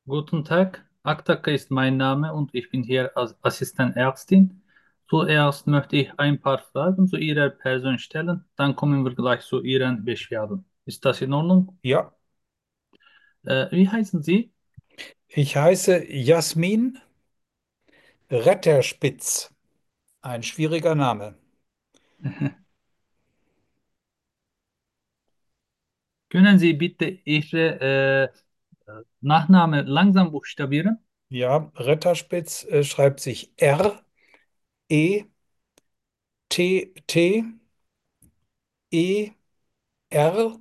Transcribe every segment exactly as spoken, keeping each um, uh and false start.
Guten Tag, Aktaka ist mein Name und ich bin hier als Assistentärztin. Zuerst möchte ich ein paar Fragen zu Ihrer Person stellen, dann kommen wir gleich zu Ihren Beschwerden. Ist das in Ordnung? Ja, Äh, wie heißen Sie? ich heiße Jasmin Retterspitz. Ein schwieriger Name. Können Sie bitte Ihre äh, Nachname langsam buchstabieren? Ja, Retterspitz äh, schreibt sich R E T T E R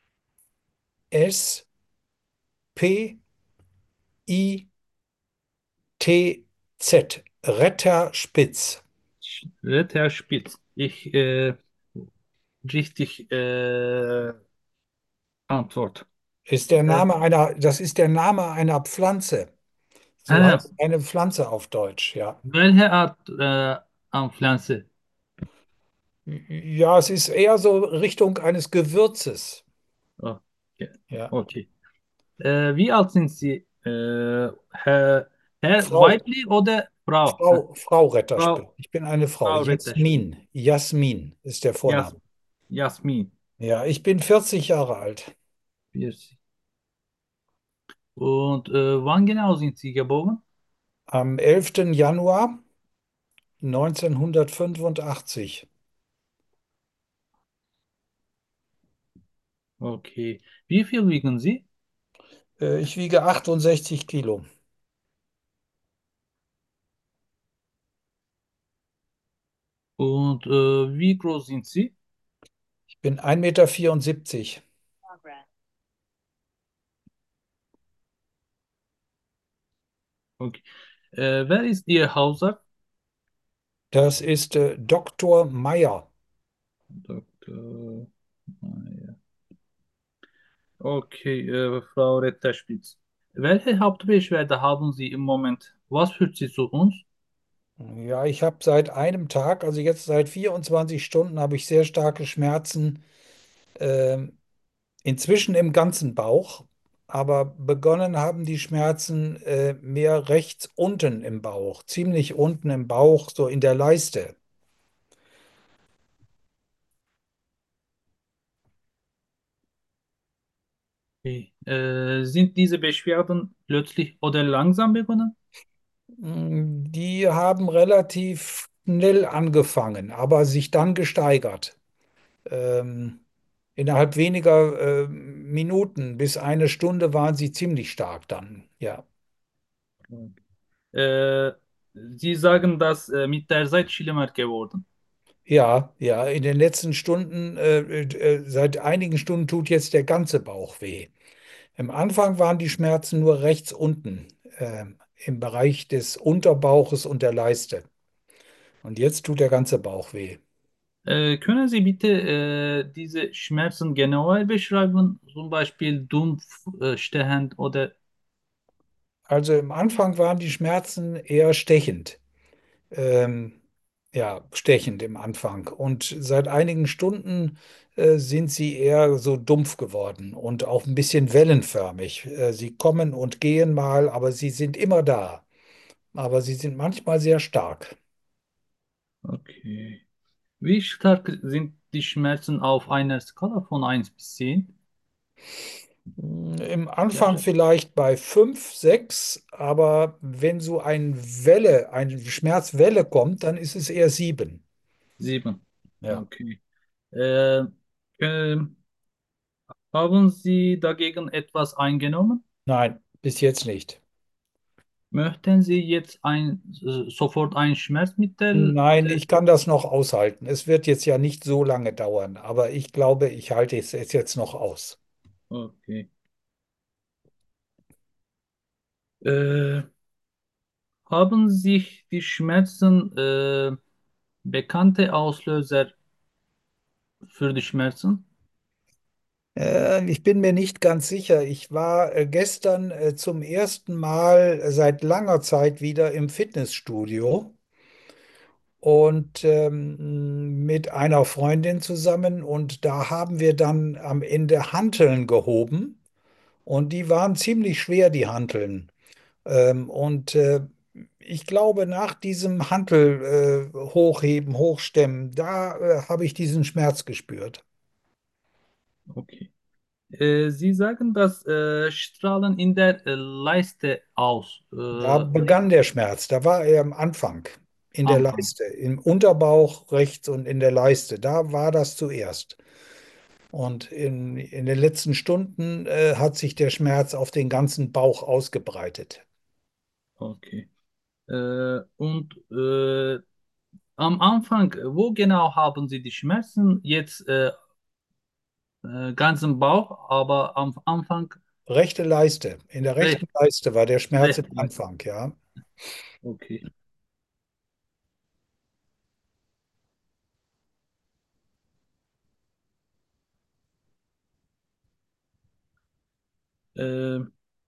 S P I T Z. Retterspitz Ritter Spitz. Ich äh, richtig äh, Antwort. ist der Äh, Name einer, das ist der Name einer Pflanze. So äh, heißt eine Pflanze auf Deutsch, ja. welche Art äh, an Pflanze? Ja, es ist eher so Richtung eines Gewürzes. Oh, okay. Ja. Okay. Äh, wie alt sind Sie? Äh, Herr, Herr Frau, Weibli oder Frau? Äh, Frau, Frau Retterspitz. Frau, Ich bin eine Frau. Frau Ritterschmidt. Jasmin. Jasmin ist der Jas, Vorname. Jasmin. Ja, ich bin vierzig Jahre alt. vierzig. Und äh, wann genau sind Sie geboren? Am elften Januar neunzehnhundertfünfundachtzig. Okay. Wie viel wiegen Sie? Äh, Ich wiege achtundsechzig Kilo. Und äh, wie groß sind Sie? Ich bin ein Meter. vierundsiebzig. Okay. Äh, wer ist Ihr Hausarzt? Das ist äh, Doktor Meyer. Doktor Meier. Okay, äh, Frau Ritterspitz. Welche Hauptbeschwerde haben Sie im Moment? Was führt Sie zu uns? Ja, ich habe seit einem Tag, also jetzt seit vierundzwanzig Stunden, habe ich sehr starke Schmerzen. Ähm, Inzwischen im ganzen Bauch, aber begonnen haben die Schmerzen äh, mehr rechts unten im Bauch, ziemlich unten im Bauch, so in der Leiste. Okay. Äh, sind diese Beschwerden plötzlich oder langsam begonnen? Mm, Die haben relativ schnell angefangen, aber sich dann gesteigert. Ähm, Innerhalb weniger äh, Minuten bis eine Stunde waren sie ziemlich stark dann. Ja, Äh, Sie sagen, dass äh, mit der Zeit schlimmer geworden. ja, ja. In den letzten Stunden, äh, äh, seit einigen Stunden tut jetzt der ganze Bauch weh. Im Anfang waren die Schmerzen nur rechts unten, ähm, im Bereich des Unterbauches und der Leiste. Und jetzt tut der ganze Bauch weh. Äh, können Sie bitte äh, diese Schmerzen genauer beschreiben? Zum Beispiel dumpf, äh, stechend oder Also im Anfang waren die Schmerzen eher stechend. Ähm, ja, stechend im Anfang. Und seit einigen Stunden äh, sind sie eher so dumpf geworden und auch ein bisschen wellenförmig. Äh, sie kommen und gehen mal, aber sie sind immer da. Aber sie sind manchmal sehr stark. okay. Wie stark sind die Schmerzen auf einer Skala von eins bis zehn? Im Ja, Anfang vielleicht bei fünf, sechs, aber wenn so eine Welle, eine Schmerzwelle kommt, dann ist es eher sieben. sieben. Ja. Okay. Äh, äh, haben Sie dagegen etwas eingenommen? Nein, bis jetzt nicht. Möchten Sie jetzt ein, äh, sofort ein Schmerzmittel Nein, oder? ich kann das noch aushalten. Es wird jetzt ja nicht so lange dauern, aber ich glaube, ich halte es es jetzt noch aus. Okay. Äh, haben sich die Schmerzen äh, bekannte Auslöser für die Schmerzen? Äh, ich bin mir nicht ganz sicher. Ich war äh, gestern äh, zum ersten Mal seit langer Zeit wieder im Fitnessstudio und ähm, mit einer Freundin zusammen und da haben wir dann am Ende Hanteln gehoben und die waren ziemlich schwer, die Hanteln. Ähm, und äh, ich glaube, nach diesem Hantel äh, hochheben, hochstemmen, da äh, habe ich diesen Schmerz gespürt. Okay. Äh, Sie sagen, dass äh, Strahlen in der äh, Leiste aus, äh, Da begann der Schmerz, da war er am Anfang, in der Anfang. Leiste, im Unterbauch rechts und in der Leiste. Da war das zuerst. Und in, in den letzten Stunden äh, hat sich der Schmerz auf den ganzen Bauch ausgebreitet. Okay. Äh, und äh, am Anfang, wo genau haben Sie die Schmerzen? Jetzt äh, äh, ganz im Bauch, aber am Anfang Rechte Leiste, in der recht, rechten Leiste war der Schmerz im recht. Anfang, ja. Okay. Äh,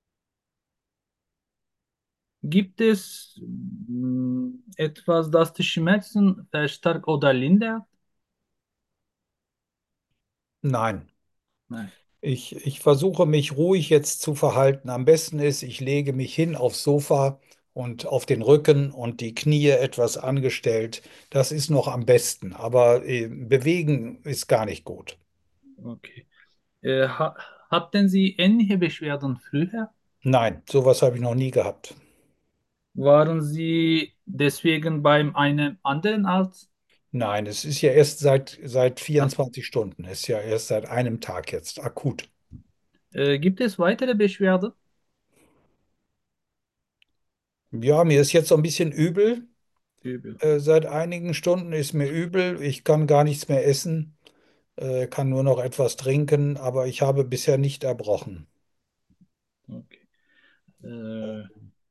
Gibt es mh, etwas, das die Schmerzen verstärkt oder lindert? Nein. Nein. Ich, ich versuche mich ruhig jetzt zu verhalten. Am besten ist, ich lege mich hin aufs Sofa und auf den Rücken und die Knie etwas angestellt. Das ist noch am besten, aber äh, bewegen ist gar nicht gut. Okay. Äh, ha Hatten Sie ähnliche Beschwerden früher? Nein, sowas habe ich noch nie gehabt. Waren Sie deswegen beim einem anderen Arzt? Nein, es ist ja erst seit, seit Das, vierundzwanzig Stunden, ist ja erst seit einem Tag jetzt akut. äh, gibt es weitere Beschwerden? Ja, mir ist jetzt so ein bisschen übel. Übel. Äh, seit einigen Stunden ist mir übel. Ich kann gar nichts mehr essen, äh, kann nur noch etwas trinken, aber ich habe bisher nicht erbrochen. Okay. Äh,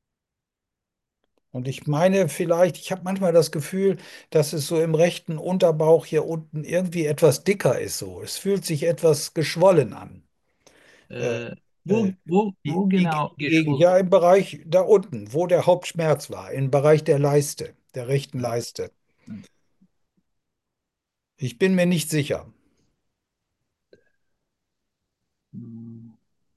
Und ich meine vielleicht, ich habe manchmal das Gefühl, dass es so im rechten Unterbauch hier unten irgendwie etwas dicker ist so. Es fühlt sich etwas geschwollen an. Äh, äh, äh, wo, wo, die, wo die, genau die Gegend, geschwollen? ja, im Bereich da unten, wo der Hauptschmerz war, im Bereich der Leiste, der rechten Leiste. Ich bin mir nicht sicher. Hm,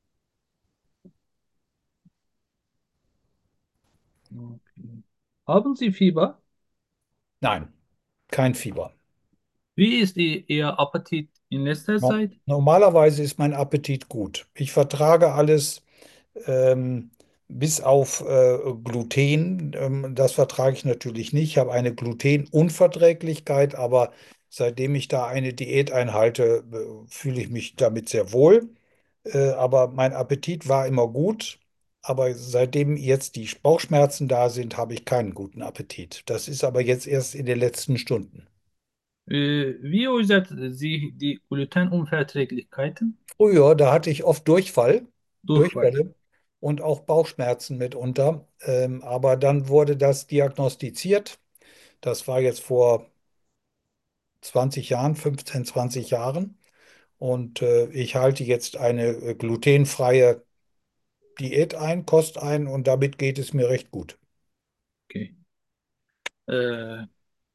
okay. Haben Sie Fieber? Nein, kein Fieber. Wie ist Ihr, Ihr Appetit in letzter No Zeit? Normalerweise ist mein Appetit gut. Ich vertrage alles, ähm, bis auf äh, Gluten. Ähm, das vertrage ich natürlich nicht. Ich habe eine Glutenunverträglichkeit, aber seitdem ich da eine Diät einhalte, äh, fühle ich mich damit sehr wohl. Äh, aber mein Appetit war immer gut. Aber seitdem jetzt die Bauchschmerzen da sind, habe ich keinen guten Appetit. Das ist aber jetzt erst in den letzten Stunden. Äh, wie äußert sie die Glutenunverträglichkeiten? Früher, da hatte ich oft Durchfall, Durchfall. Durchfälle und auch Bauchschmerzen mitunter. Ähm, aber dann wurde das diagnostiziert. Das war jetzt vor zwanzig Jahren, fünfzehn, zwanzig Jahren. Und äh, ich halte jetzt eine äh, glutenfreie Diät ein, Kost ein und damit geht es mir recht gut. Okay. Äh,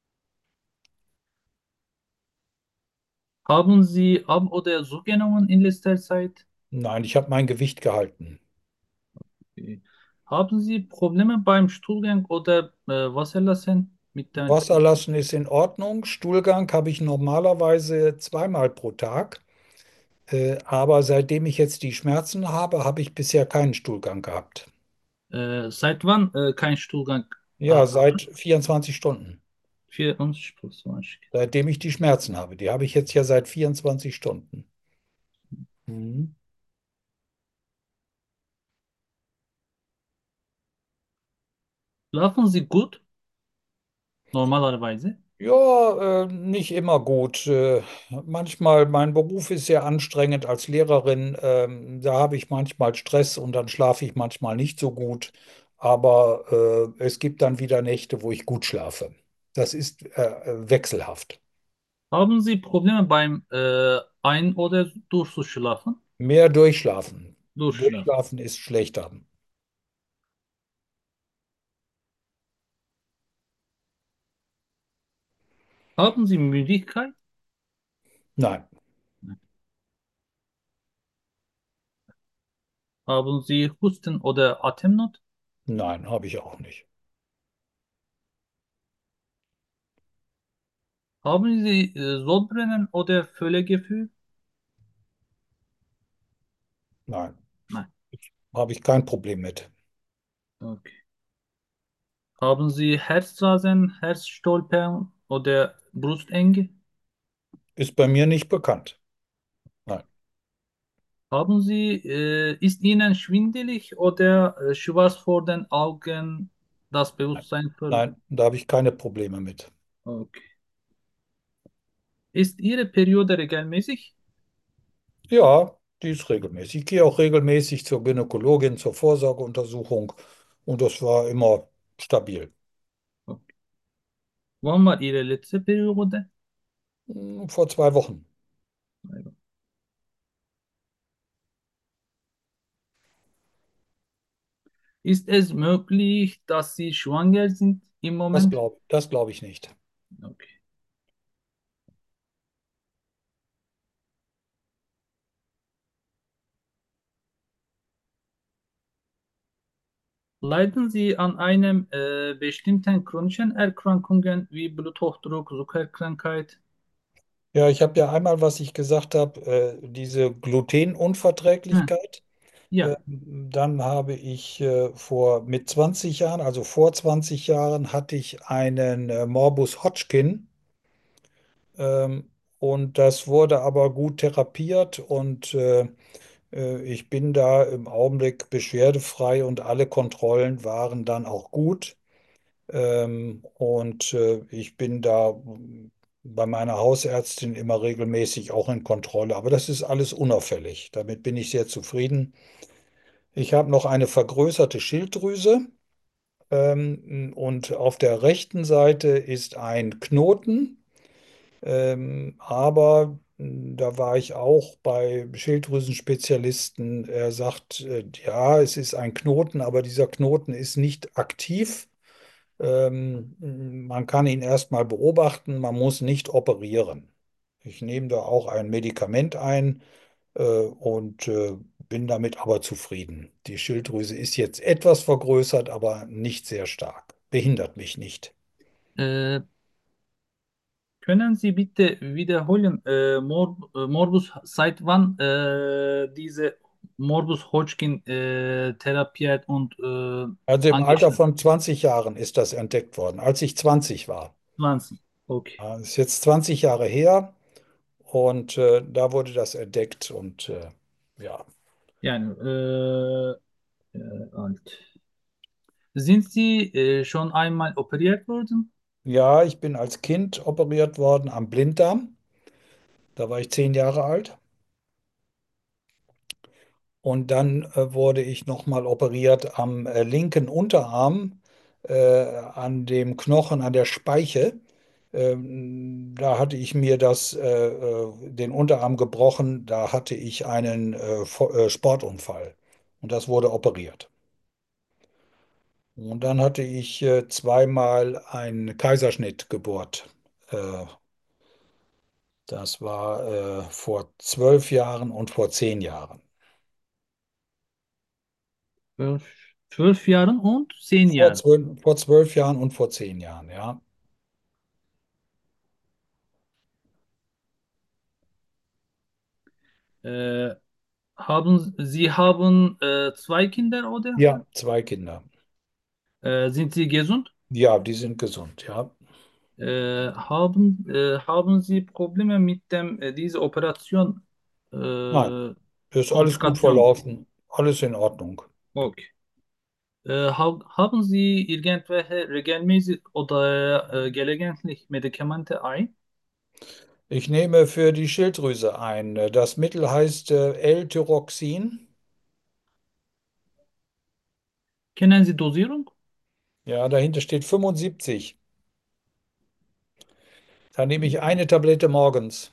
Haben Sie Ab- oder zugenommen in letzter Zeit? Nein, ich habe mein Gewicht gehalten. Okay. Haben Sie Probleme beim Stuhlgang oder äh, Wasserlassen mit der, Wasser lassen ist in Ordnung. Stuhlgang habe ich normalerweise zweimal pro Tag. Äh, aber seitdem ich jetzt die Schmerzen habe, habe ich bisher keinen Stuhlgang gehabt. äh, seit wann äh, kein Stuhlgang Ja, ha- seit vierundzwanzig Stunden. vierundzwanzig plus zwanzig. Seitdem ich die Schmerzen habe. Die habe ich jetzt ja seit vierundzwanzig Stunden. Mhm. Schlafen Sie gut, normalerweise? Ja, äh, nicht immer gut. Äh, manchmal, mein Beruf ist sehr anstrengend als Lehrerin. Ähm, da habe ich manchmal Stress und dann schlafe ich manchmal nicht so gut. Aber äh, es gibt dann wieder Nächte, wo ich gut schlafe. Das ist äh, äh, wechselhaft. Haben Sie Probleme beim äh, Ein- oder Durchschlafen? Mehr durchschlafen. Durchschlafen. Durchschlafen ist schlechter. Haben Sie Müdigkeit? Nein, Haben Sie Husten oder Atemnot? Nein, habe ich auch nicht. Haben Sie äh, Sodbrennen oder Völlegefühl? Nein, Nein. habe ich kein Problem mit. Okay. Haben Sie Herzrasen, Herzstolpern oder Brustenge? Ist bei mir nicht bekannt. Nein, Haben Sie, äh, ist Ihnen schwindelig oder äh, schwarz vor den Augen, das nein, Bewusstsein ver... nein, da habe ich keine Probleme mit. Okay. Ist Ihre Periode regelmäßig? Ja, die ist regelmäßig. Ich gehe auch regelmäßig zur Gynäkologin, zur Vorsorgeuntersuchung und das war immer stabil. Okay. Wann war Ihre letzte Periode? Hm, vor zwei Wochen. Ist es möglich, dass Sie schwanger sind im Das Moment? glaube das glaub ich nicht. Okay. Leiden Sie an einem äh, bestimmten chronischen Erkrankungen wie Bluthochdruck, Zuckerkrankheit? Ja, ich habe ja einmal, was ich gesagt habe, äh, diese Hm. Glutenunverträglichkeit. Ja, Ähm, Dann habe ich äh, vor mit zwanzig Jahren, also vor zwanzig Jahren, hatte ich einen äh, Morbus Hodgkin. Ähm, und das wurde aber gut therapiert und äh, äh, ich bin da im Augenblick beschwerdefrei und alle Kontrollen waren dann auch gut. Ähm, und äh, ich bin da mm, bei meiner Hausärztin immer regelmäßig auch in Kontrolle. Aber das ist alles unauffällig. Damit bin ich sehr zufrieden. Ich habe noch eine vergrößerte Schilddrüse. Ähm, und auf der rechten Seite ist ein Knoten. Ähm, aber mh, da war ich auch bei Schilddrüsenspezialisten. Er sagt, äh, ja, es ist ein Knoten, aber dieser Knoten ist nicht aktiv. Ähm, man kann ihn erstmal beobachten, man muss nicht operieren. Ich nehme da auch ein Medikament ein, äh, und äh, bin damit aber zufrieden. Die Schilddrüse ist jetzt etwas vergrößert, aber nicht sehr stark. Behindert mich nicht. äh, können Sie bitte wiederholen, äh, Mor äh, Morbus, seit wann äh, diese Morbus Hodgkin äh, therapiert und äh, Also im Alter angestellt? von zwanzig Jahren ist das entdeckt worden, als ich zwanzig war. zwanzig. Okay. Ja, das ist jetzt zwanzig Jahre her und äh, da wurde das entdeckt und äh, ja. Yani äh, äh, alt. Sind Sie äh, schon einmal operiert worden? Ja, ich bin als Kind operiert worden am Blinddarm. Da war ich zehn Jahre alt. Und dann äh, wurde ich nochmal operiert am äh, linken Unterarm, äh, an dem Knochen, an der Speiche. Ähm, da hatte ich mir das, äh, äh, den Unterarm gebrochen. Da hatte ich einen äh, Vo- äh, Sportunfall. Und das wurde operiert. Und dann hatte ich äh, zweimal einen Kaiserschnitt gebohrt. Äh, das war äh, vor zwölf Jahren und vor zehn Jahren. Zwölf, zwölf Jahren und zehn Vor Jahren. zwölf, vor zwölf Jahren und vor zehn Jahren, ja. Äh, haben Sie haben äh, zwei Kinder, oder? Ja, zwei Kinder. Äh, sind Sie gesund? Ja, die sind gesund, ja. Äh, haben, äh, haben Sie Probleme mit dem, äh, diese Operation, Nein, äh, ist alles gut Komplikationen? verlaufen. Alles in Ordnung. Okay. Äh, ha haben Sie irgendwelche regelmäßig oder äh, gelegentlich Medikamente ein? Ich nehme für die Schilddrüse ein. Das Mittel heißt äh, L-Tyroxin. Kennen Sie Dosierung? Ja, dahinter steht fünfundsiebzig. Da nehme ich eine Tablette morgens.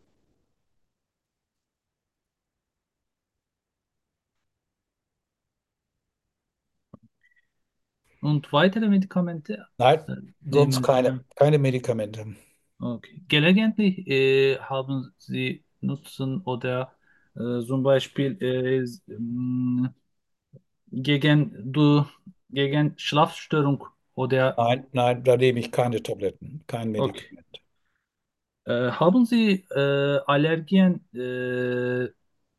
Und weitere Medikamente Nein, äh, sonst nehmen Sie keine. dann? Keine Medikamente. Okay. Gelegentlich äh, haben Sie Nutzen oder äh, zum Beispiel äh, s- m, gegen du gegen Schlafstörung oder Nein, nein, da nehme ich keine Tabletten, kein okay. Medikament. Äh, haben Sie äh, Allergien äh,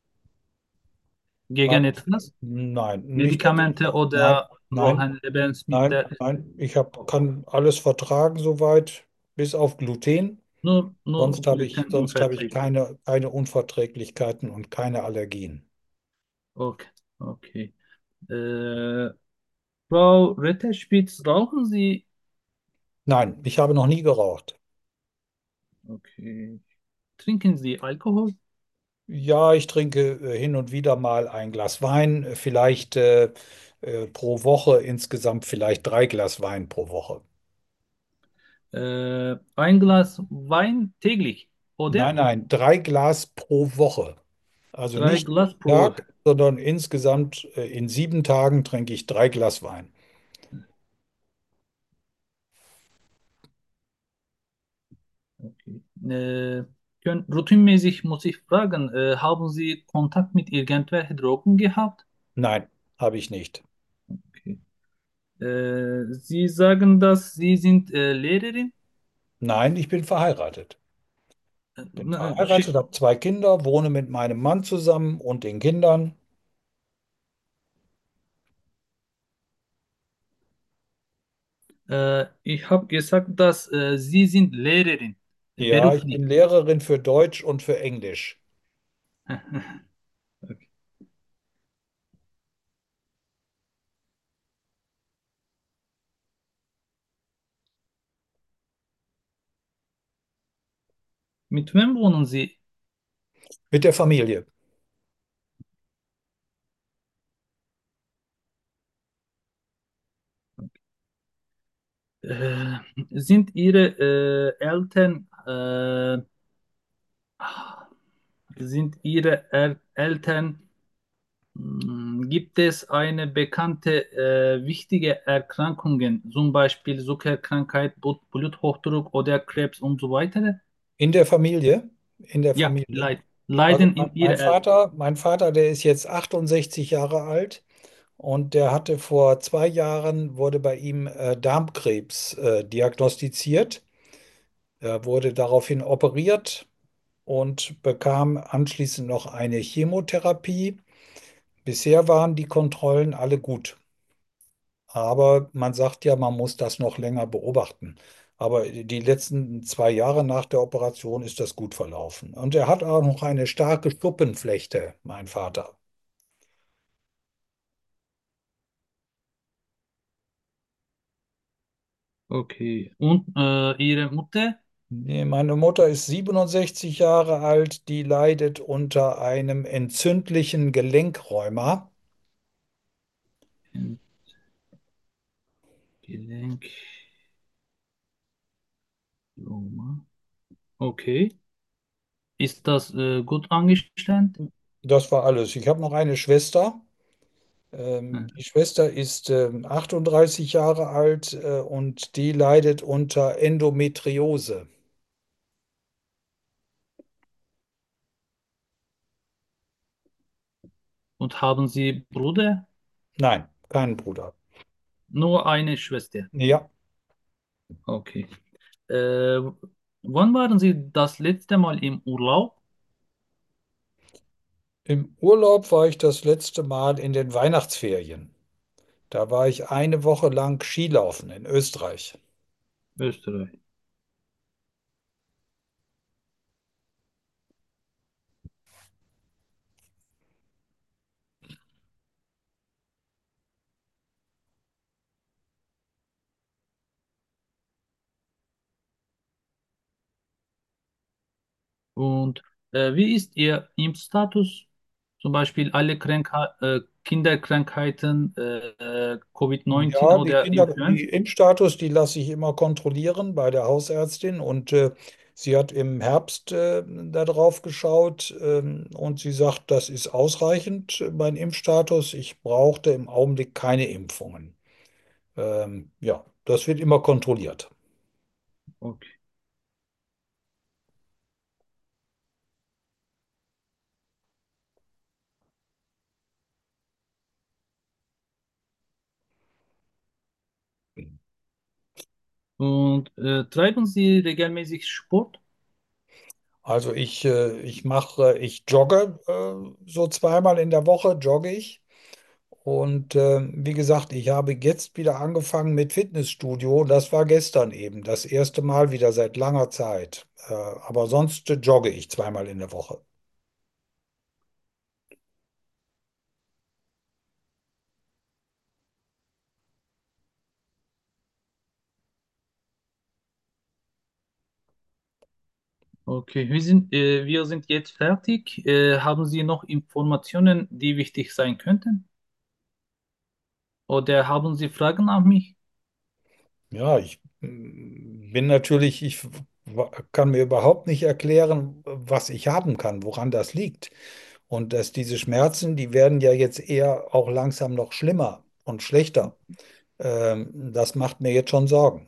Nein, gegen etwas? nein, nicht Medikamente etwas. Nein, oder nein, rohen nein, Lebensmittel? nein. Ich hab, kann alles vertragen soweit, bis auf Gluten. Nur, nur Sonst habe ich, sonst habe ich glutenunverträglich. keine, keine Unverträglichkeiten und keine Allergien. Okay, okay. Äh, Frau Retterspitz, rauchen Sie? Nein, ich habe noch nie geraucht. Okay. Trinken Sie Alkohol? Ja, ich trinke äh, hin und wieder mal ein Glas Wein, äh, vielleicht äh, äh, pro Woche, insgesamt vielleicht drei Glas Wein pro Woche. Äh, ein Glas Wein täglich, Nein, oder? nein, drei Glas pro Woche. Also Drei nicht Glas jeden pro Woche. Tag, sondern insgesamt äh, in sieben Tagen trinke ich drei Glas Wein. Okay. Äh, können, routinmäßig muss ich fragen, äh, haben Sie Kontakt mit irgendwelchen Drogen gehabt? Nein, habe ich nicht. Okay. Äh, Sie sagen, dass Sie sind äh, Lehrerin? Nein, ich bin verheiratet. Äh, Bin na, verheiratet, schi- habe zwei Kinder, wohne mit meinem Mann zusammen und den Kindern. äh, ich habe gesagt, dass äh, Sie sind Lehrerin, Ja, ich beruflich. bin Lehrerin für Deutsch und für Englisch. Okay. Mit wem wohnen Sie? Mit der Familie. Äh, sind Ihre äh, Eltern, äh, sind Ihre El Eltern, mh, gibt es eine bekannte äh, wichtige Erkrankungen, zum Beispiel Zuckerkrankheit, Blut- Bluthochdruck oder Krebs und so weiter? In der Familie. In der Ja, Familie. leid, Also leiden mein in Ihre mein Eltern. Vater, mein Vater, der ist jetzt achtundsechzig Jahre alt und der hatte vor zwei Jahren, wurde bei ihm äh, Darmkrebs äh, diagnostiziert. Er wurde daraufhin operiert und bekam anschließend noch eine Chemotherapie. Bisher waren die Kontrollen alle gut. Aber man sagt ja, man muss das noch länger beobachten. Aber die letzten zwei Jahre nach der Operation ist das gut verlaufen. Und er hat auch noch eine starke Schuppenflechte, mein Vater. Okay. Und äh, Ihre Mutter? Nee, meine Mutter ist siebenundsechzig Jahre alt, die leidet unter einem entzündlichen Gelenkrheuma. Gelenkoma. Okay. Ist das äh, gut angestellt? Das war alles. Ich habe noch eine Schwester. Ähm, die Schwester ist ähm, achtunddreißig Jahre alt äh, und die leidet unter Endometriose. Und haben Sie Bruder? Nein, keinen Bruder. Nur eine Schwester. Ja, Okay. Äh, wann waren Sie das letzte Mal im Urlaub? im Urlaub war ich das letzte Mal in den Weihnachtsferien. Da war ich eine Woche lang Skilaufen in Österreich. Österreich. Und äh, wie ist Ihr Impfstatus? Zum Beispiel alle Krankheit, äh, Kinderkrankheiten, äh, äh, Covid neunzehn Ja, die oder Kinder, die Influenza? Impfstatus, die lasse ich immer kontrollieren bei der Hausärztin und äh, sie hat im Herbst äh, da drauf geschaut ähm, und sie sagt, das ist ausreichend, äh, mein Impfstatus. Ich brauchte im Augenblick keine Impfungen. Ähm, ja, das wird immer kontrolliert. Okay. Und äh, treiben Sie regelmäßig Sport? Also ich, äh, ich mache, ich jogge äh, so zweimal in der Woche, jogge ich. Und äh, wie gesagt, ich habe jetzt wieder angefangen mit Fitnessstudio. Das war gestern eben, das erste Mal wieder seit langer Zeit. Äh, aber sonst äh, jogge ich zweimal in der Woche. Okay, wir sind, äh, wir sind jetzt fertig. Äh, haben Sie noch Informationen, die wichtig sein könnten? Oder haben Sie Fragen an mich? Ja, ich mm, bin natürlich, ich w- kann mir überhaupt nicht erklären, was ich haben kann, woran das liegt. Und dass diese Schmerzen, die werden ja jetzt eher auch langsam noch schlimmer und schlechter. Ähm, das macht mir jetzt schon Sorgen.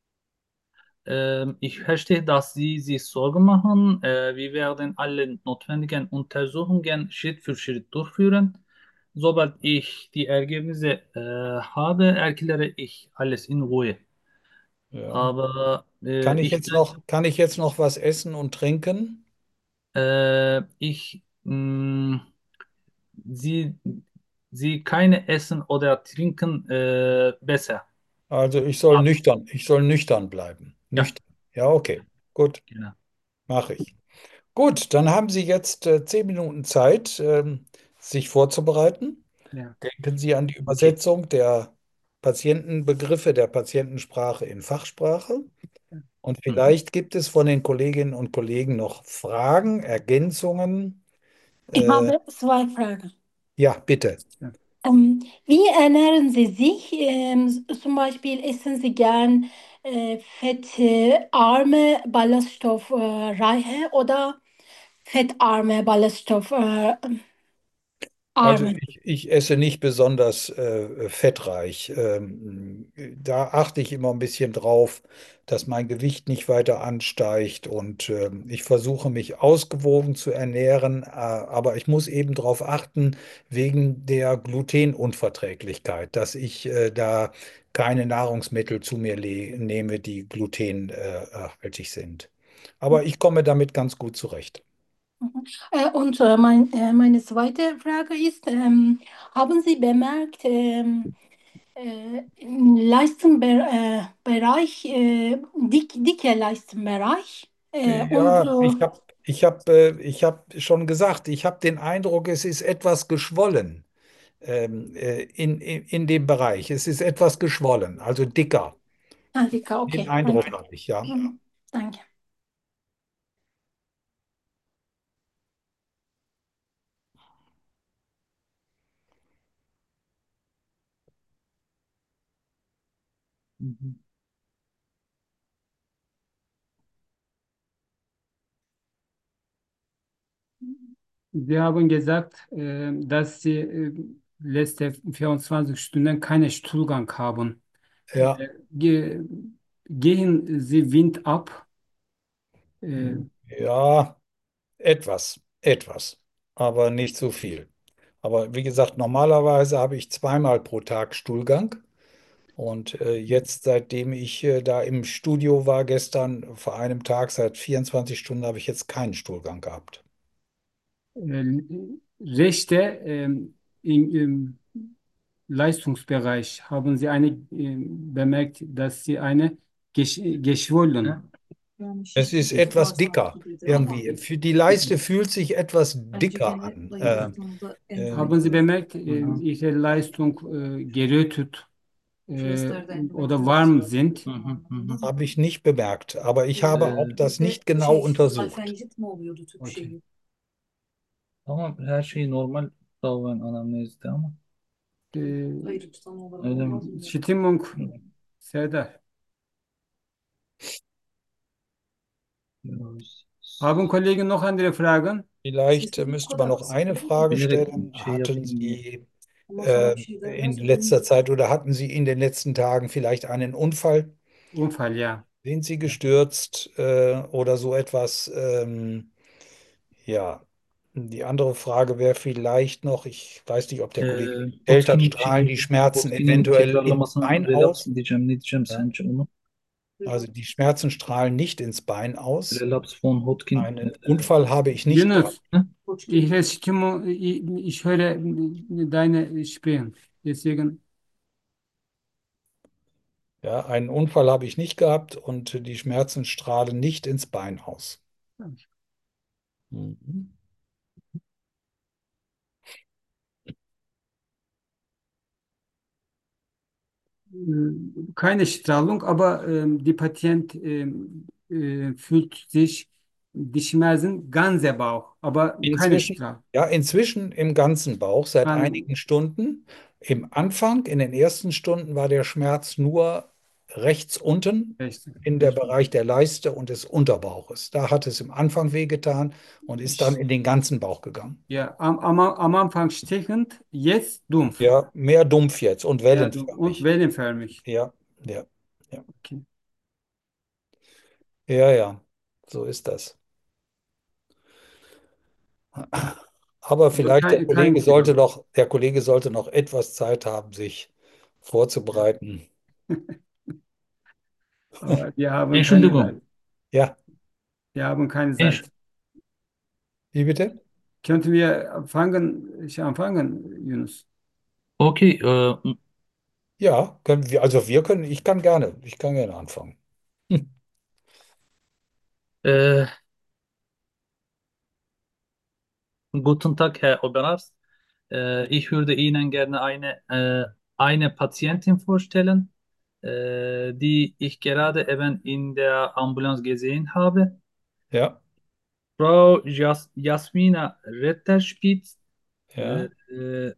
Ähm, ich verstehe, dass Sie sich Sorgen machen. Äh, wir werden alle notwendigen Untersuchungen Schritt für Schritt durchführen. Sobald ich die Ergebnisse äh, habe, erkläre ich alles in Ruhe. Ja. Aber äh, Kann ich ich, jetzt noch, kann ich jetzt noch was essen und trinken? äh, ich, mh, Sie, Sie keine essen oder trinken äh, besser. Also ich soll Ah, nüchtern, ich soll nüchtern bleiben. ja, Nüchtern. Ja, okay. Gut, genau. mache ich. Gut, dann haben Sie jetzt äh, zehn Minuten Zeit, ähm, sich vorzubereiten. Ja. Denken Sie an die Okay. Übersetzung der Patientenbegriffe der Patientensprache in Fachsprache. Und Mhm. vielleicht gibt es von den Kolleginnen und Kollegen noch Fragen, Ergänzungen. Ich Äh, habe zwei Fragen. ja, bitte. Ja. Ähm, wie ernähren Sie sich? Ähm, zum Beispiel essen Sie gern äh, fettarme, ballaststoffreiche oder fettarme, ballaststoffarme? Also ich, ich esse nicht besonders äh, fettreich. Ähm, da achte ich immer ein bisschen drauf, dass mein Gewicht nicht weiter ansteigt und ähm, ich versuche mich ausgewogen zu ernähren, äh, aber ich muss eben darauf achten, wegen der Glutenunverträglichkeit, dass ich äh, da keine Nahrungsmittel zu mir le- nehme, die glutenhaltig sind. Aber ich komme damit ganz gut zurecht. Mhm. Äh, und äh, mein, äh, meine zweite Frage ist, ähm, haben Sie bemerkt, ähm, äh, im Leistungsbereich, äh, dick, dicke Leistungsbereich äh, und Ja, äh, ich habe ich hab, äh, ich hab schon gesagt, ich habe den Eindruck, es ist etwas geschwollen ähm, äh, in, in, in dem Bereich. Es ist etwas geschwollen, also dicker. ah, dicke, Den okay, Eindruck danke. habe ich, ja. Mhm, danke. Mhm. Sie haben gesagt, äh, dass Sie äh, letzte vierundzwanzig Stunden keinen Stuhlgang haben. Äh, Ja, ge Gehen Sie Wind ab? Äh, ja, etwas, etwas, aber nicht so viel. Aber wie gesagt, normalerweise habe ich zweimal pro Tag Stuhlgang. Und äh, jetzt, seitdem ich äh, da im Studio war, gestern vor einem Tag, seit vierundzwanzig Stunden, habe ich jetzt keinen Stuhlgang gehabt. äh, Rechte ähm, im, im Leistungsbereich haben Sie eine äh, bemerkt, dass Sie eine gesch geschwollen. Ja. Es ist etwas dicker irgendwie. Für die Leiste fühlt sich etwas dicker an. Äh, ähm, Haben Sie bemerkt, äh, Mhm. Ihre Leistung äh, gerötet äh, oder warm sind? Mhm. Mhm. habe ich nicht bemerkt, aber ich habe auch Ee, das nicht genau untersucht. Okay. Ama her şey normal davan anamnezde ama Äh, öyle mi? Stimmung, Serdar. Biraz Haben Kollegen noch andere Fragen? Vielleicht äh, müsste man noch eine Frage bilerek stellen. şey Hatten yapayım diye. Sie äh, in letzter Zeit oder hatten Sie in den letzten Tagen vielleicht einen Unfall? Unfall, ja. Sind Sie gestürzt äh, oder so etwas? Ähm, ja, die andere Frage wäre vielleicht noch, ich weiß nicht, ob der Kollege Ee, gestellt hat, Botkin'in strahlen şeyini, die Schmerzen Botkin'in eventuell im tekrarlamasına Bein relax aus? mı diyeceğim, ne diyeceğim Ja. sence onu? Also die Schmerzen strahlen nicht ins Bein aus. Relaps von Hodgkin. Einen Unfall habe ich nicht gehabt. Yunus, ich höre Stimme, ich, ich höre deine Sprechen. Deswegen, Ja, einen Unfall habe ich nicht gehabt und die Schmerzen strahlen nicht ins Bein aus. Mhm. äh, keine Strahlung, aber ähm, die Patient ähm, äh, fühlt sich die Schmerzen ganze Bauch, aber keine Inzwischen, Strahlung. ja, inzwischen im ganzen Bauch seit Kann, einigen Stunden. Im Anfang, in den ersten Stunden, war der Schmerz nur rechts unten richtig, in der richtig. Bereich der Leiste und des Unterbauches. Da hat es im Anfang wehgetan und ist dann Ich, in den ganzen Bauch gegangen. ja, am, am, am Anfang stechend, jetzt dumpf. Ja, mehr dumpf jetzt und Ja, dumpf und wellenförmig. wellenförmig. Ja, ja, ja, Okay. ja, ja, so ist das. Aber Aber vielleicht der kein, kein Kollege sollte Fieber. noch, der Kollege sollte noch etwas Zeit haben, sich vorzubereiten. Aber wir haben keine Entschuldigung. Zeit. Ja, Wir haben keine Entsch Zeit. wie bitte? Könnten wir anfangen, ich anfangen, Yunus? okay, äh, Ja, können wir, also wir können, ich kann gerne, ich kann gerne anfangen. Hm. äh, guten Tag, Herr Oberarzt. Äh, ich würde Ihnen gerne eine, äh, eine Patientin vorstellen, äh, die ich gerade eben in der Ambulanz gesehen habe. Ja, Frau Jas Jasmina Retterspitz, äh, ja, äh,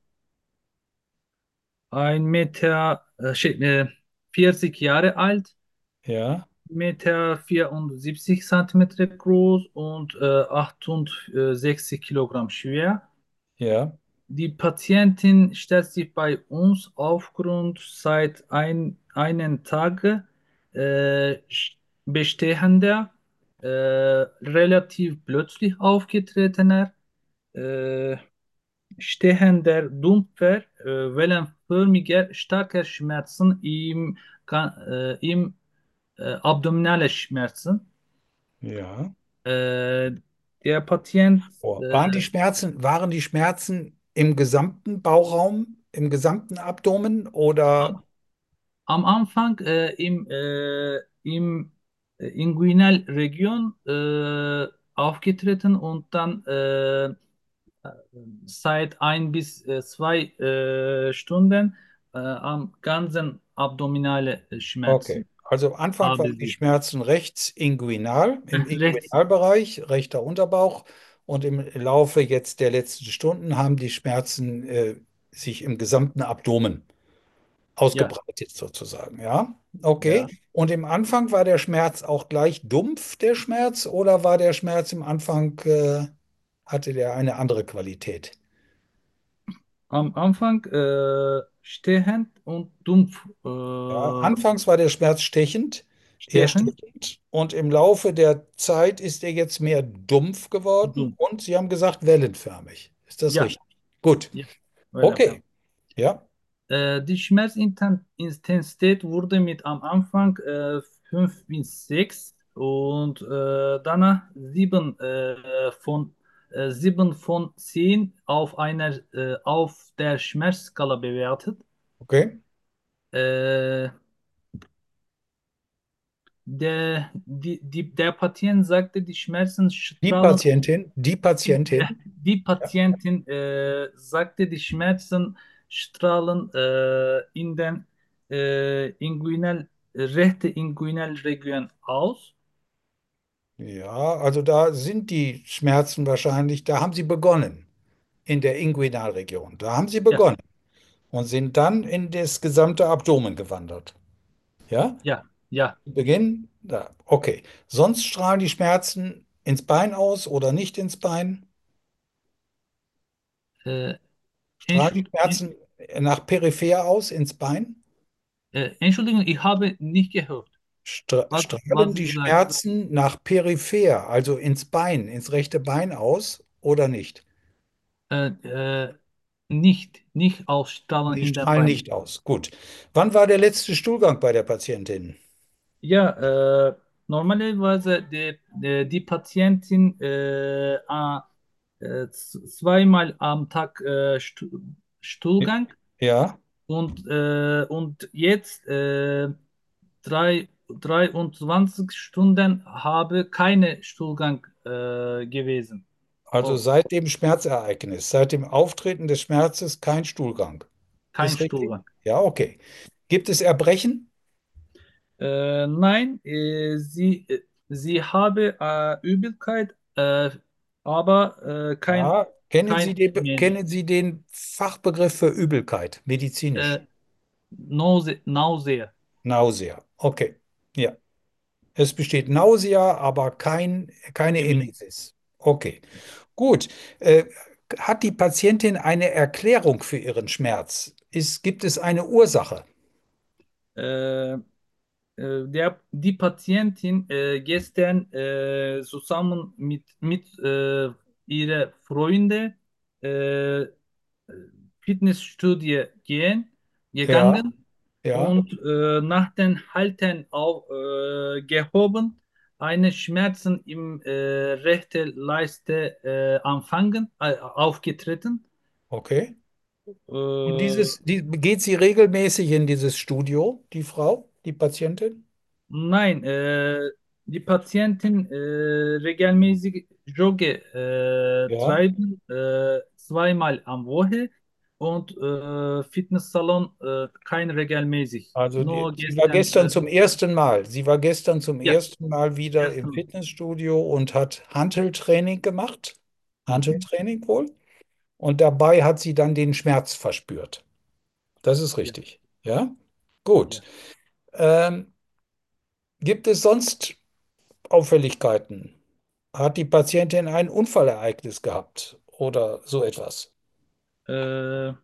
ein Meter, äh, şey, äh, vierzig Jahre alt, ja, Meter vierundsiebzig Zentimeter groß und äh, achtundsechzig Kilogramm schwer. ja, Die Patientin stellt sich bei uns aufgrund seit ein, einen Tage äh, bestehender, äh, relativ plötzlich aufgetretener, äh, stehender, dumpfer, äh, wellenförmiger, starker Schmerzen im, Ga- äh, im äh, abdominale Schmerzen. ja. Äh, der Patient Oh, äh, waren die Schmerzen, waren die Schmerzen im gesamten Bauchraum, im gesamten Abdomen oder am, am Anfang äh, im, äh, im äh, Inguinalregion äh, aufgetreten und dann äh, seit ein bis äh, zwei äh, Stunden äh, am ganzen abdominale okay. Schmerzen Also Anfang habe waren die sie. Schmerzen rechts inguinal, Äh, im rechts, Inguinalbereich, rechter Unterbauch. Und im Laufe jetzt der letzten Stunden haben die Schmerzen äh, sich im gesamten Abdomen ja, ausgebreitet sozusagen. Ja, okay. ja. Und im Anfang war der Schmerz auch gleich dumpf, der Schmerz, oder war der Schmerz im Anfang, äh, hatte der eine andere Qualität? Am Anfang äh, stehend und dumpf Ja, äh, anfangs war der Schmerz stechend, eher stehend stechend, und im Laufe der Zeit ist er jetzt mehr dumpf und geworden dumpf. und Sie haben gesagt wellenförmig. Ist das Ja, richtig? Gut. ja, Wellenförmig. Okay. Ja, Äh, die Schmerzintensität wurde mit am Anfang äh, fünf bis sechs und äh, danach sieben äh, von äh, sieben von zehn auf einer äh, auf der Schmerzskala bewertet. okay. Äh, der, die, die, der Patient sagte, die Schmerzen Die strahlen. Patientin, die Die, Patientin, die Patientin äh, sagte, die Schmerzen strahlen äh, in den äh, inguinal, rechte Inguinalregion aus. ja, also da sind die Schmerzen wahrscheinlich, da haben sie begonnen, in der Inguinalregion. Da haben sie Ja, begonnen und sind dann in das gesamte Abdomen gewandert. Ja? ja, ja. Beginn? Da. Okay. Sonst strahlen die Schmerzen ins Bein aus oder nicht ins Bein? Äh, Strahlen die Entschuld, Schmerzen nach peripher aus ins Bein? äh, Entschuldigung, ich habe nicht gehört, Stra was, strahlen was die Sie sagen. Schmerzen nach peripher, also ins Bein, ins rechte Bein aus oder nicht? Äh, äh, nicht, nicht ausstrahlen Die in den strahlen Beinen. nicht aus. Gut. Wann war der letzte Stuhlgang bei der Patientin? Ja, äh, normalerweise die, die, die Patientin äh, a- äh, z- zweimal am Tag äh, Stu Stuhlgang Ja, und, äh, und jetzt äh, drei, dreiundzwanzig Stunden habe keine Stuhlgang äh, gewesen. also Oh, seit dem Schmerzereignis, seit dem Auftreten des Schmerzes kein Stuhlgang. kein Ist richtig? Stuhlgang. Ja, okay. Gibt es Erbrechen? Äh, nein, äh, sie, äh, sie habe äh, Übelkeit, äh, aber äh, kein, Ja. Kennen Sie kein den, Schmerz. kennen Sie den Fachbegriff für Übelkeit, medizinisch? Äh, Nause, Nausea. Nausea. Okay. Ja. Es besteht Nausea, aber kein, keine Emin. Emesis. Okay. Gut. Äh, hat die Patientin eine Erklärung für ihren Schmerz? Ist, gibt es eine Ursache? Äh, äh, der, die Patientin äh, gestern äh, zusammen mit, mit äh, ihren Freunden äh, Fitnessstudie gehen, Ja, gegangen ja. und äh, nach den Halten auf, äh, gehoben, eine Schmerzen im äh, rechten Leiste äh, anfangen, äh, aufgetreten. Okay. Und Äh, dieses, die, geht sie regelmäßig in dieses Studio, die Frau, die Patientin? Nein, äh, die Patientin äh, regelmäßig Jogge äh, Ja. treiben, äh, zweimal am Woche und äh, Fitnesssalon äh, kein regelmäßig. Also die, Nur sie war gestern, gestern äh, zum ersten Mal. Sie war gestern zum ja, ersten Mal wieder im ersten. Fitnessstudio und hat Hanteltraining gemacht. Mhm. Hanteltraining wohl. Und dabei hat sie dann den Schmerz verspürt. Das ist Ja, richtig. Ja? Gut. ja. Ähm, gibt es sonst Auffälligkeiten? Hat die Patientin ein Unfallereignis gehabt oder so etwas? Äh,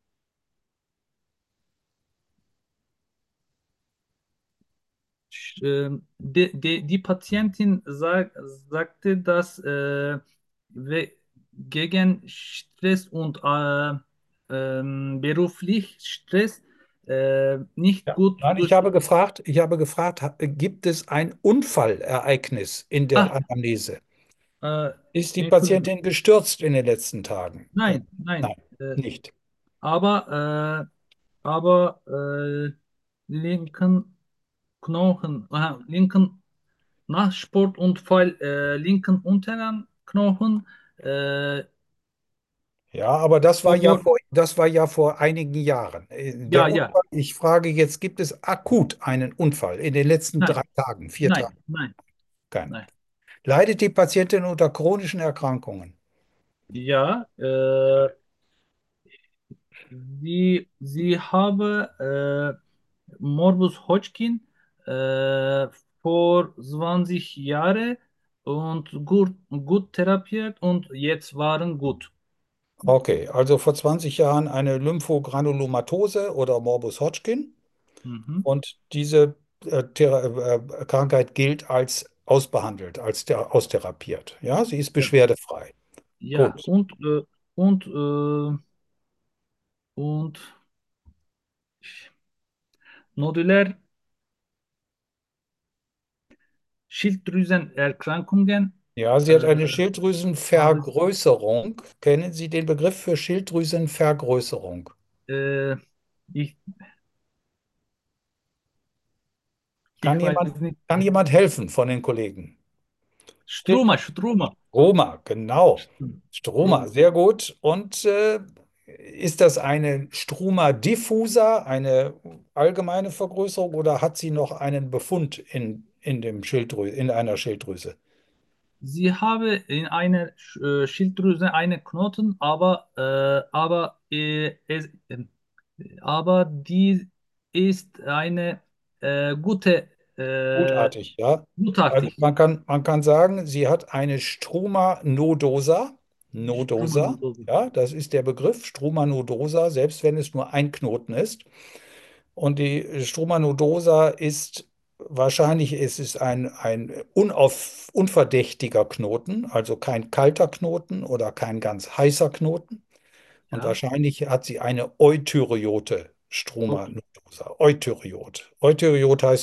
sch- ähm, die, die, die Patientin sag, sagte, dass äh, we- gegen Stress und äh, ähm, beruflich Stress äh, nicht Ja. gut Nein, ich durch. habe gefragt, ich habe gefragt, ha- gibt es ein Unfallereignis in der Ah, Anamnese? äh, Ist die Entschuldigung. Patientin gestürzt in den letzten Tagen? Äh, Nein, nein. nein, Äh, nicht. aber äh, aber äh, linken Knochen, aha, linken nach Sportunfall, äh, linken unteren Knochen. Äh, Ja, aber das war ja vor, vor, das war ja vor einigen Jahren. Äh, ja, Der ja. Unfall, ich frage jetzt, gibt es akut einen Unfall in den letzten drei Nein, Tagen, vier nein, Tagen? nein, Keiner. nein. Leidet die Patientin unter chronischen Erkrankungen? Ja, äh, sie, sie habe äh, Morbus Hodgkin äh, vor zwanzig Jahren und gut, gut therapiert und jetzt waren gut. Okay, also vor zwanzig Jahren eine Lymphogranulomatose oder Morbus Hodgkin Mhm. und diese äh, Thera äh, Krankheit gilt als ausbehandelt, als der austherapiert. Ja, sie ist Ja, beschwerdefrei. ja, Gut. und, äh, und, äh, und nodulär Schilddrüsenerkrankungen Ja, sie hat äh, eine habe Schilddrüsenvergrößerung. Kennen Sie den Begriff für Schilddrüsenvergrößerung? äh, ich, Kann ich jemand, weiß nicht. kann jemand helfen von den Kollegen? Struma, Struma. Stroma, genau. Stroma, Struma. sehr gut. Und äh, ist das eine Struma diffusa, eine allgemeine Vergrößerung, oder hat sie noch einen Befund in, in dem Schilddrü in einer Schilddrüse? Sie habe in einer äh, Schilddrüse einen Knoten, aber, äh, aber, äh, es, äh, aber die ist eine äh, gute, äh, Gutartig, ja. Also gutartig. man kann, man kann sagen, sie hat eine Struma nodosa. Nodosa, Struma-Nodose. ja, das ist der Begriff, Struma nodosa, selbst wenn es nur ein Knoten ist. Und die Struma nodosa ist wahrscheinlich, es ist ein, ein unauf, unverdächtiger Knoten, also kein kalter Knoten oder kein ganz heißer Knoten. Und Ja, wahrscheinlich hat sie eine eutyriote Struma okay. nodosa. Eutyriot. Eutyriot heißt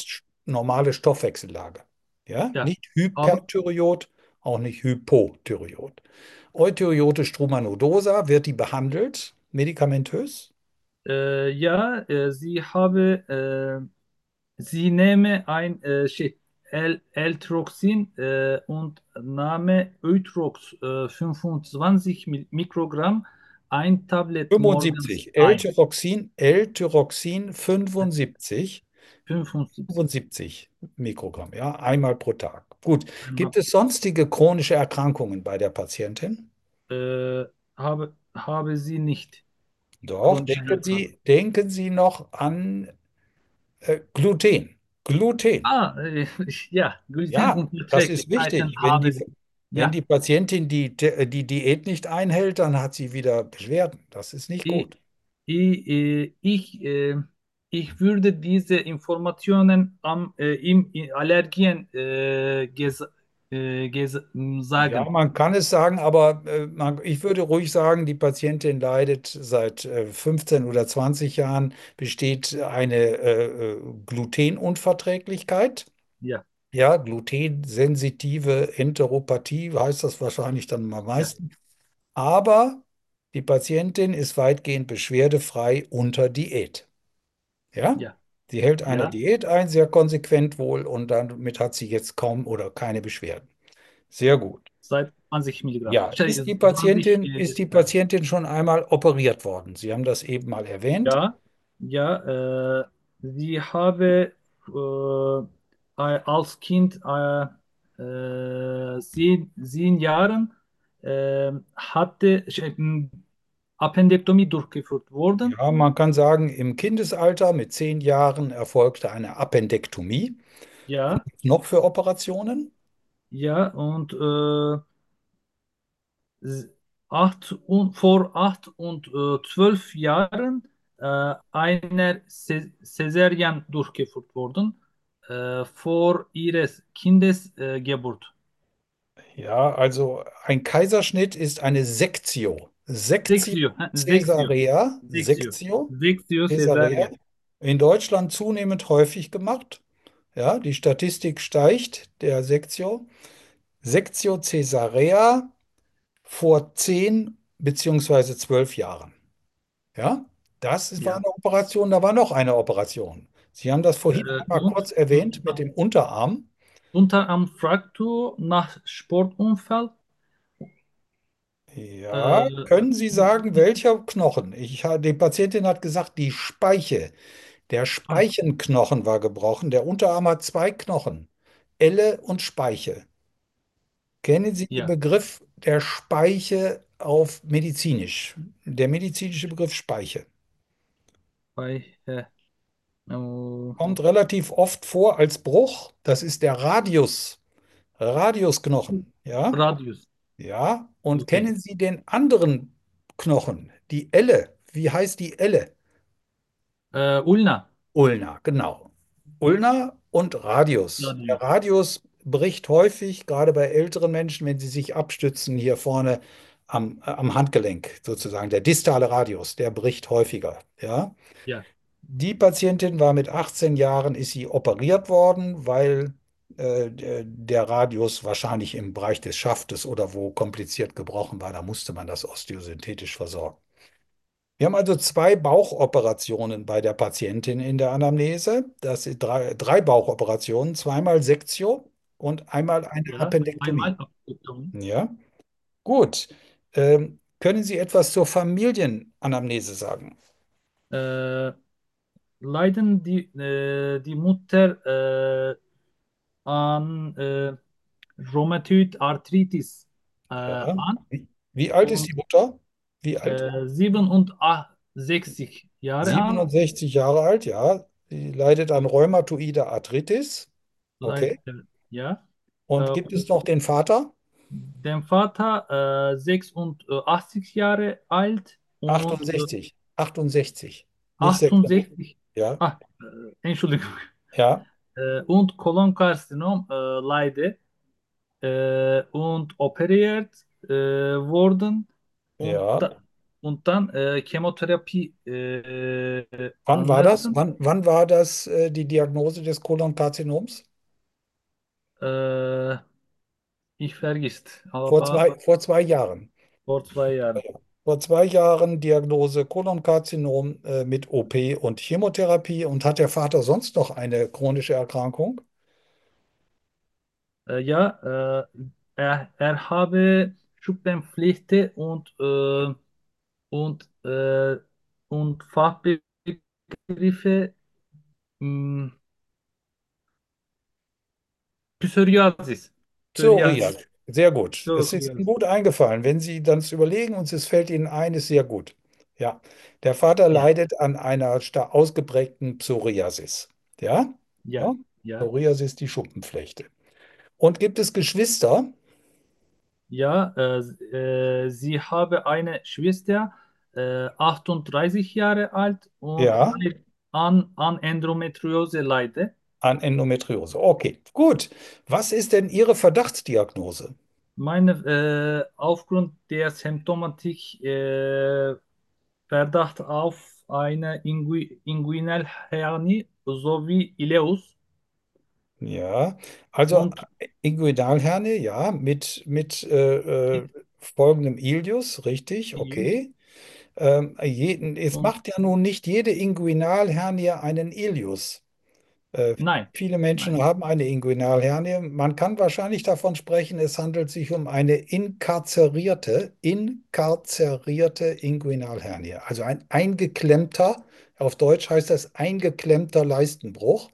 normale Stoffwechsellage. Ja, ja. nicht Aber Hyperthyreot, auch nicht Hypothyreot. Eutyreote Struma wird die behandelt, medikamentös? e, ya e, sie habe e, sie nehme ein e, şey El, Eltroxin e, und Name Eutrox e, fünfundzwanzig Mi- Mikrogramm, ein Tablet morgens fünfundsiebzig. ein. L-Tyroxin, L-Tyroxin fünfundsiebzig. fünfundsiebzig fünfundsiebzig Mikrogramm, ja, einmal pro Tag. Gut. einmal. Gibt es sonstige chronische Erkrankungen bei der Patientin? Äh, habe, habe sie nicht Doch, chronische denken Erkrankung. Sie, denken Sie noch an äh, Gluten. Gluten. Ah, äh, ja, Ja, das ist Glutenunverträglichkeiten wichtig. Wenn habe die, sie. wenn Ja, die Patientin die, die Diät nicht einhält, dann hat sie wieder Beschwerden. Das ist nicht ich, gut. ich, äh, ich, äh, ich würde diese Informationen am, äh, im in Allergien äh, ges, äh, ges, m, Ja, sagen. man kann es sagen, aber äh, man, ich würde ruhig sagen, die Patientin leidet seit äh, fünfzehn oder zwanzig Jahren, besteht eine äh, äh, Glutenunverträglichkeit. Ja, Ja, glutensensitive Enteropathie heißt das wahrscheinlich dann am ja, meisten. Aber die Patientin ist weitgehend beschwerdefrei unter Diät. Ja, ja, sie hält eine ja. Diät ein, sehr konsequent wohl, und damit hat sie jetzt kaum oder keine Beschwerden. Sehr gut. Seit zwanzig Milligramm. Ja, Şey, ist die zwanzig Patientin, ist äh, die ja. Patientin schon einmal operiert worden? Sie haben das eben mal erwähnt. Ja, ja, äh, sie habe äh, als Kind äh, äh, sieben, sieben Jahren äh, hatte şey, m, Appendektomie durchgeführt worden. Ja, man kann sagen, im Kindesalter mit zehn Jahren erfolgte eine Appendektomie. Was Ja, gibt's noch für Operationen? ja, und äh, s- acht und, vor acht und äh, zwölf Jahren äh, eine Ce- Caesarean durchgeführt worden äh, vor ihres Kindes äh, Geburt. Ja, also ein Kaiserschnitt ist eine Sektio. Sektio Sexio, hä? Sexio, Caesarea, Sexio, Sektio Sexio Caesarea, Cesario. in Deutschland zunehmend häufig gemacht. Ja, die Statistik steigt der Sektio. Sektio Caesarea vor zehn beziehungsweise zwölf Jahren. Ja, das ist- war Ja. eine Operation, da war noch eine Operation. Sie haben das vorhin Äh, einmal kurz und erwähnt mit dem Unterarm. Unterarmfraktur nach Sportunfall. Ja, Äh, können Sie sagen, welcher Knochen? Ich, ha- die Patientin hat gesagt, die Speiche. Der Speichenknochen war gebrochen. Der Unterarm hat zwei Knochen, Elle und Speiche. Kennen Sie den ja, Begriff der Speiche auf medizinisch? Der medizinische Begriff Speiche bei äh, äh, kommt relativ oft vor als Bruch. Das ist der Radius, Radiusknochen. Ja, Radius. ja. Und Okay. kennen Sie den anderen Knochen, die Elle? Wie heißt die Elle? Äh, Ulna. Ulna, genau. Ulna und Radius. Der Radius. Radius bricht häufig, gerade bei älteren Menschen, wenn sie sich abstützen, hier vorne am, äh, am Handgelenk sozusagen. Der distale Radius, der bricht häufiger. Ja. Ja, Die Patientin war mit achtzehn Jahren, ist sie operiert worden, weil äh, der der Radius wahrscheinlich im Bereich des Schaftes oder wo kompliziert gebrochen war. Da musste man das osteosynthetisch versorgen. Wir haben also zwei Bauchoperationen bei der Patientin in der Anamnese. Das sind drei, drei Bauchoperationen, zweimal Sektio und einmal eine ja. Appendektomie. Einmal abgenommen. Ja, gut. Ähm, können Sie etwas zur Familienanamnese sagen? Äh, leiden die, äh, die Mutter äh, an äh, Rheumatoid Arthritis äh, Ja. an Wie, wie alt ist und die Mutter? Wie alt? äh, siebenundsechzig Jahre alt, siebenundsechzig Jahre alt, ja. Sie leidet an rheumatoide Arthritis. Okay. leid, äh, ja. Äh, Und gibt es und noch den Vater? der Vater äh, sechsundachtzig Jahre alt und äh, achtundsechzig. achtundsechzig. Nicht sechsundachtzig. achtundsechzig. Ja. Ah, äh, Entschuldigung. Ja. Äh, und Kolonkarzinom äh, leidet äh, und operiert äh, worden und, Ja. da, und dann äh, Chemotherapie äh, Wann war das? anwenden. Wann, wann war das, äh, die Diagnose des Kolonkarzinoms? Äh, ich vergisst, Vor aber zwei, vor zwei Jahren. vor zwei Jahren. Vor zwei Jahren Diagnose Kolonkarzinom äh, mit O P und Chemotherapie. Und hat der Vater sonst noch eine chronische Erkrankung? Äh, ja, äh, er, er habe Schuppenflechte und, äh, und, äh, und Fachbegriffe mh, Psoriasis. Psoriasis. Psoriasis. Sehr gut. Es ist Ihnen Psoriasis. gut eingefallen. Wenn Sie dann es überlegen und es fällt Ihnen ein, ist sehr gut. Ja, der Vater Ja, leidet an einer sta- ausgeprägten Psoriasis. Ja? ja, Ja? ja. Psoriasis, die Schuppenflechte. Und gibt es Geschwister? Ja, äh, äh, sie habe eine Schwester, äh, achtunddreißig Jahre alt und Ja, leidet an, an Endometriose leide. an Endometriose. Okay, gut. Was ist denn Ihre Verdachtsdiagnose? Meine, äh, aufgrund der Symptomatik, äh, Verdacht auf eine Ingu Inguinalhernie sowie Ileus Ja, also und Inguinalhernie, ja, mit, mit äh, äh, folgendem Ilius, richtig, Ileus okay. Ähm, jeden, es und macht ja nun nicht jede Inguinalhernie einen Ilius. Äh, nein, Viele nein, Menschen haben eine Inguinalhernie. Man kann wahrscheinlich davon sprechen, es handelt sich um eine inkarzerierte, inkarzerierte Inguinalhernie. Also ein eingeklemmter, auf Deutsch heißt das eingeklemmter Leistenbruch.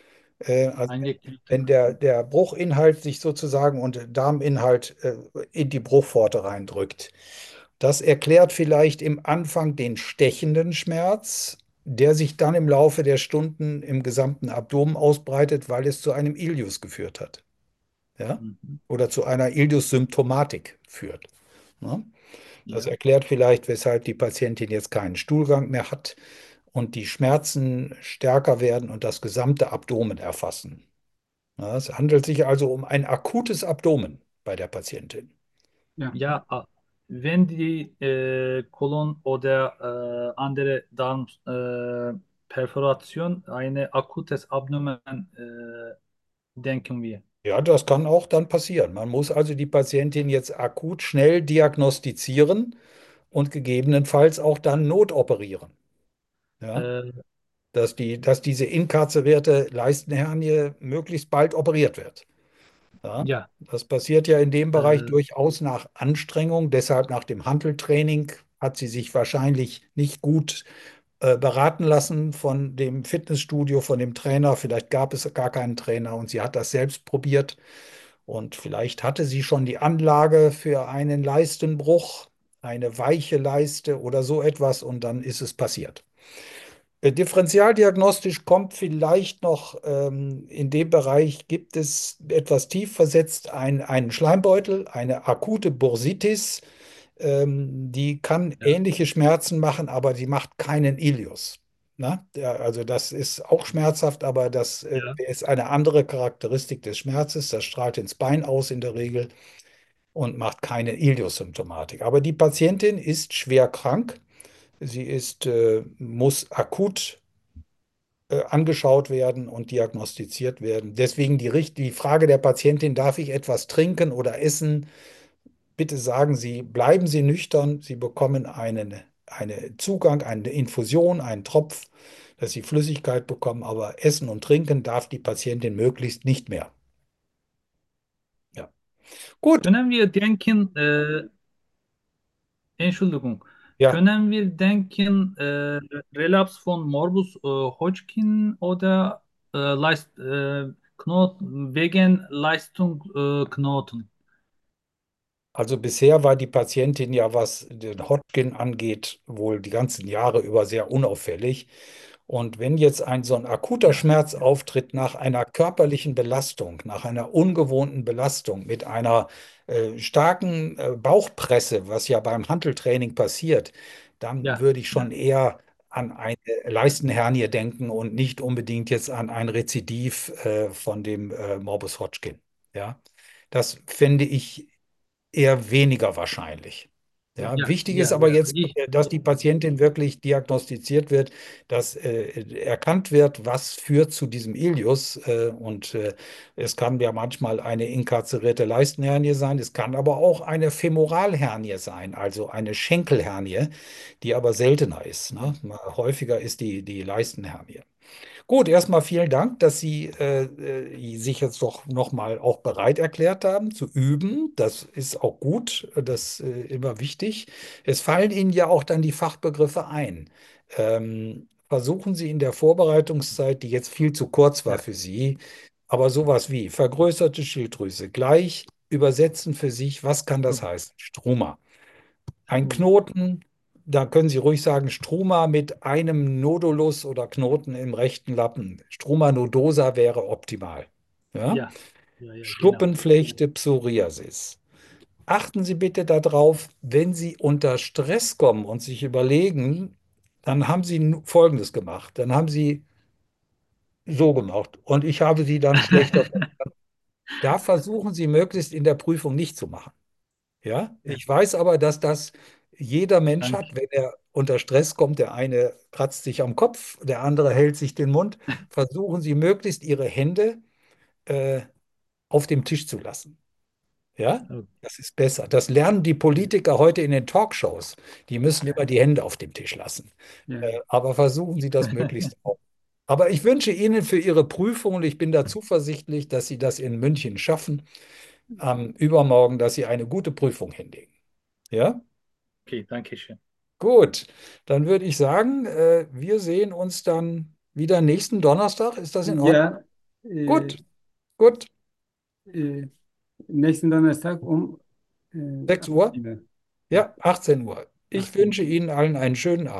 Äh, also eingeklemmte wenn der, Leisten. der Bruchinhalt sich sozusagen und Darminhalt äh, in die Bruchpforte reindrückt. Das erklärt vielleicht im Anfang den stechenden Schmerz, der sich dann im Laufe der Stunden im gesamten Abdomen ausbreitet, weil es zu einem Ilius geführt hat. Ja? Mhm. Oder zu einer Ilius-Symptomatik führt. Ne? Das Ja, erklärt vielleicht, weshalb die Patientin jetzt keinen Stuhlgang mehr hat und die Schmerzen stärker werden und das gesamte Abdomen erfassen. Ja, es handelt sich also um ein akutes Abdomen bei der Patientin. Ja. ja, a- wenn die äh, Kolon oder äh, andere Darmperforation äh, Perforation eine akutes Abdomen äh, denken wir. Ja, das kann auch dann passieren. Man muss also die Patientin jetzt akut schnell diagnostizieren und gegebenenfalls auch dann notoperieren. Ja, Äh, dass die, dass diese inkarzerierte Leistenhernie möglichst bald operiert wird. Ja, ja, das passiert ja in dem Bereich äh, durchaus nach Anstrengung. Deshalb nach dem Hanteltraining hat sie sich wahrscheinlich nicht gut äh, beraten lassen von dem Fitnessstudio, von dem Trainer. Vielleicht gab es gar keinen Trainer und sie hat das selbst probiert. Und vielleicht hatte sie schon die Anlage für einen Leistenbruch, eine weiche Leiste oder so etwas und dann ist es passiert. Äh, Differentialdiagnostisch kommt vielleicht noch ähm, in dem Bereich, gibt es etwas tief versetzt ein, einen Schleimbeutel, eine akute Bursitis. Ähm, die kann ja, ähnliche Schmerzen machen, aber sie macht keinen Ilius. Na? Ja, also das ist auch schmerzhaft, aber das äh, ja. ist eine andere Charakteristik des Schmerzes. Das strahlt ins Bein aus in der Regel und macht keine Ilius-Symptomatik. Aber die Patientin ist schwer krank. Sie ist, äh, muss akut äh, angeschaut werden und diagnostiziert werden. Deswegen die, Richt- die Frage der Patientin, darf ich etwas trinken oder essen? Bitte sagen Sie, bleiben Sie nüchtern. Sie bekommen einen, einen Zugang, eine Infusion, einen Tropf, dass Sie Flüssigkeit bekommen, aber essen und trinken darf die Patientin möglichst nicht mehr. Ja. Gut, Können wir denken, äh, Entschuldigung, ja, können wir denken, äh, Relaps von Morbus äh, Hodgkin oder äh, Leist, äh, Knoten, wegen Leistungsknoten? also bisher war die Patientin ja, was den Hodgkin angeht, wohl die ganzen Jahre über sehr unauffällig. Und wenn jetzt ein so ein akuter Ja, Schmerz auftritt nach einer körperlichen Belastung, nach einer ungewohnten Belastung, mit einer äh, starken äh, Bauchpresse, was ja beim Hanteltraining passiert, dann ja, würde ich schon ja. eher an eine Leistenhernie denken und nicht unbedingt jetzt an ein Rezidiv äh, von dem äh, Morbus Hodgkin. Ja, das fände ich eher weniger wahrscheinlich. Ja, Ja, wichtig ist ja, aber ja. jetzt, Ich, äh, dass die Patientin wirklich diagnostiziert wird, dass äh, erkannt wird, was führt zu diesem Ilius. Äh, und äh, es kann ja manchmal eine inkarzerierte Leistenhernie sein, es kann aber auch eine Femoralhernie sein, also eine Schenkelhernie, die aber seltener ist. Ne? Mal häufiger ist die, die Leistenhernie. Gut, erstmal vielen Dank, dass Sie äh, äh, sich jetzt doch nochmal auch bereit erklärt haben zu üben. Das ist auch gut, das ist äh, immer wichtig. Es fallen Ihnen ja auch dann die Fachbegriffe ein. Ähm, versuchen Sie in der Vorbereitungszeit, die jetzt viel zu kurz war ja, für Sie, aber sowas wie vergrößerte Schilddrüse gleich übersetzen für sich, was kann das Strom, heißen? Struma. Ein Strom. Knoten, da können Sie ruhig sagen, Struma mit einem Nodulus oder Knoten im rechten Lappen. Struma nodosa wäre optimal. Ja? Ja, ja, ja, genau. Schuppenflechte, Psoriasis. Achten Sie bitte darauf, wenn Sie unter Stress kommen und sich überlegen, dann haben Sie nu- Folgendes gemacht. Dann haben Sie so gemacht und ich habe Sie dann schlechter. Da versuchen Sie möglichst in der Prüfung nicht zu machen. Ja, Ja, ich weiß aber, dass das jeder Mensch danke. hat, wenn er unter Stress kommt. Der eine kratzt sich am Kopf, der andere hält sich den Mund. Versuchen Sie möglichst Ihre Hände äh, auf dem Tisch zu lassen. Ja, Oh, das ist besser. Das lernen die Politiker heute in den Talkshows. Die müssen immer die Hände auf dem Tisch lassen. Ja, Äh, aber versuchen Sie das möglichst auch. Aber ich wünsche Ihnen für Ihre Prüfung, und ich bin da zuversichtlich, dass Sie das in München schaffen, am Übermorgen, dass Sie eine gute Prüfung hinlegen. Ja? okay, danke schön. Gut, dann würde ich sagen, äh, wir sehen uns dann wieder nächsten Donnerstag. Ist das in Ordnung? ja äh, Gut, gut. äh, nächsten Donnerstag um äh, sechs Uhr? achtzehn Uhr. Ja, Ja, achtzehn Uhr. Ich achtzehn Uhr. wünsche Ihnen allen einen schönen Abend.